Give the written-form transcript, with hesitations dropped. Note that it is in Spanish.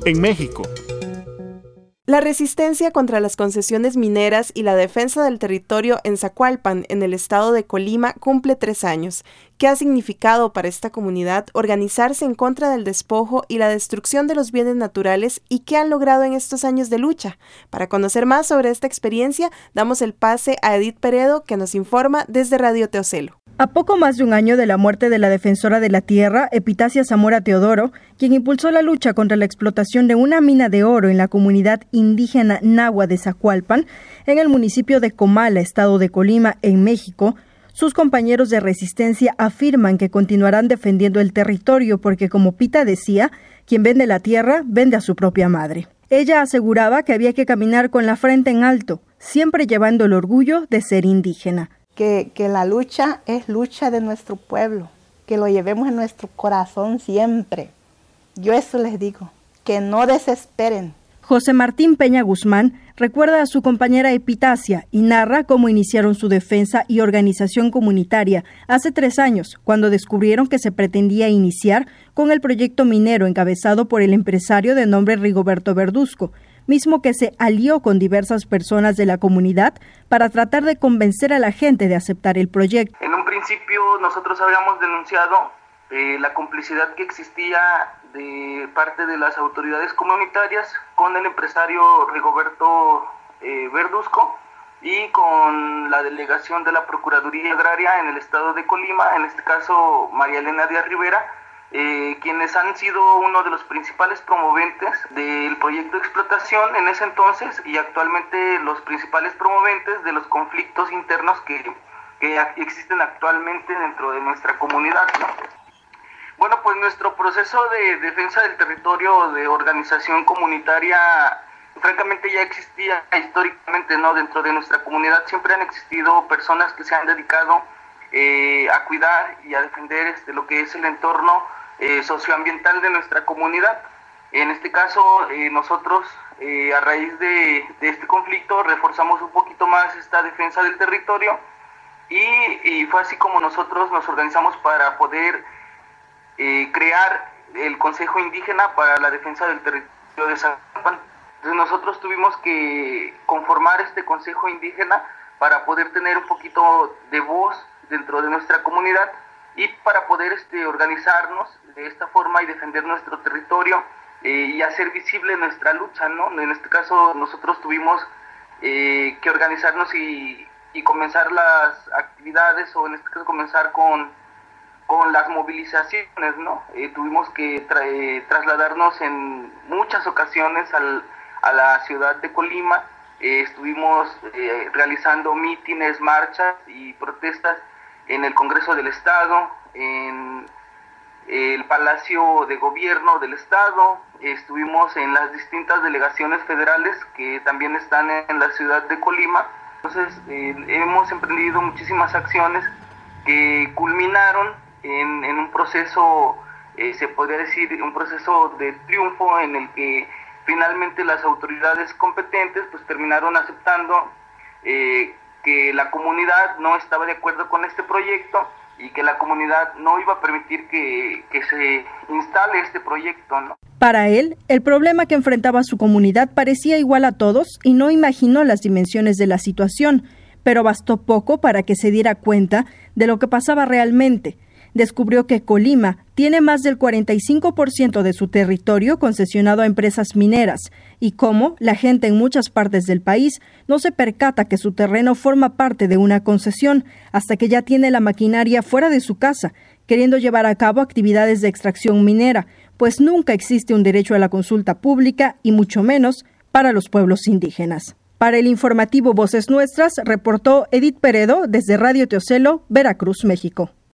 en México. La resistencia contra las concesiones mineras y la defensa del territorio en Zacualpan, en el estado de Colima, cumple 3 años. ¿Qué ha significado para esta comunidad organizarse en contra del despojo y la destrucción de los bienes naturales y qué han logrado en estos años de lucha? Para conocer más sobre esta experiencia, damos el pase a Edith Peredo, que nos informa desde Radio Teocelo. A poco más de un año de la muerte de la defensora de la tierra, Epitacia Zamora Teodoro, quien impulsó la lucha contra la explotación de una mina de oro en la comunidad indígena Nahua de Zacualpan, en el municipio de Comala, estado de Colima, en México, sus compañeros de resistencia afirman que continuarán defendiendo el territorio porque, como Pita decía, quien vende la tierra vende a su propia madre. Ella aseguraba que había que caminar con la frente en alto, siempre llevando el orgullo de ser indígena. Que la lucha es lucha de nuestro pueblo, que lo llevemos en nuestro corazón siempre. Yo eso les digo, que no desesperen. José Martín Peña Guzmán recuerda a su compañera Epitacia y narra cómo iniciaron su defensa y organización comunitaria hace 3 años, cuando descubrieron que se pretendía iniciar con el proyecto minero encabezado por el empresario de nombre Rigoberto Verduzco, mismo que se alió con diversas personas de la comunidad para tratar de convencer a la gente de aceptar el proyecto. En un principio nosotros habíamos denunciado la complicidad que existía de parte de las autoridades comunitarias con el empresario Rigoberto Verduzco y con la delegación de la Procuraduría Agraria en el estado de Colima, en este caso María Elena Díaz Rivera, quienes han sido uno de los principales promoventes del proyecto de explotación en ese entonces y actualmente los principales promoventes de los conflictos internos que existen actualmente dentro de nuestra comunidad, ¿no? Bueno, pues nuestro proceso de defensa del territorio, de organización comunitaria, francamente ya existía históricamente, ¿no? Dentro de nuestra comunidad siempre han existido personas que se han dedicado a cuidar y a defender lo que es el entorno socioambiental de nuestra comunidad. En este caso, nosotros, a raíz de este conflicto, reforzamos un poquito más esta defensa del territorio y fue así como nosotros nos organizamos para poder crear el Consejo Indígena para la Defensa del Territorio de Zacualpan. Entonces nosotros tuvimos que conformar este Consejo Indígena para poder tener un poquito de voz dentro de nuestra comunidad y para poder organizarnos de esta forma y defender nuestro territorio y hacer visible nuestra lucha, ¿no? En este caso nosotros tuvimos que organizarnos y comenzar las actividades, o en este caso comenzar con las movilizaciones, ¿no? Tuvimos que trasladarnos en muchas ocasiones a la ciudad de Colima. Estuvimos realizando mítines, marchas y protestas en el Congreso del Estado, en el Palacio de Gobierno del Estado, estuvimos en las distintas delegaciones federales que también están en la ciudad de Colima. Entonces hemos emprendido muchísimas acciones que culminaron en un proceso, se podría decir, un proceso de triunfo en el que finalmente las autoridades competentes pues terminaron aceptando que la comunidad no estaba de acuerdo con este proyecto y que la comunidad no iba a permitir que se instale este proyecto, ¿no? Para él, el problema que enfrentaba su comunidad parecía igual a todos y no imaginó las dimensiones de la situación, pero bastó poco para que se diera cuenta de lo que pasaba realmente. Descubrió que Colima tiene más del 45% de su territorio concesionado a empresas mineras y cómo la gente en muchas partes del país no se percata que su terreno forma parte de una concesión hasta que ya tiene la maquinaria fuera de su casa, queriendo llevar a cabo actividades de extracción minera, pues nunca existe un derecho a la consulta pública y mucho menos para los pueblos indígenas. Para el informativo Voces Nuestras, reportó Edith Peredo desde Radio Teocelo, Veracruz, México.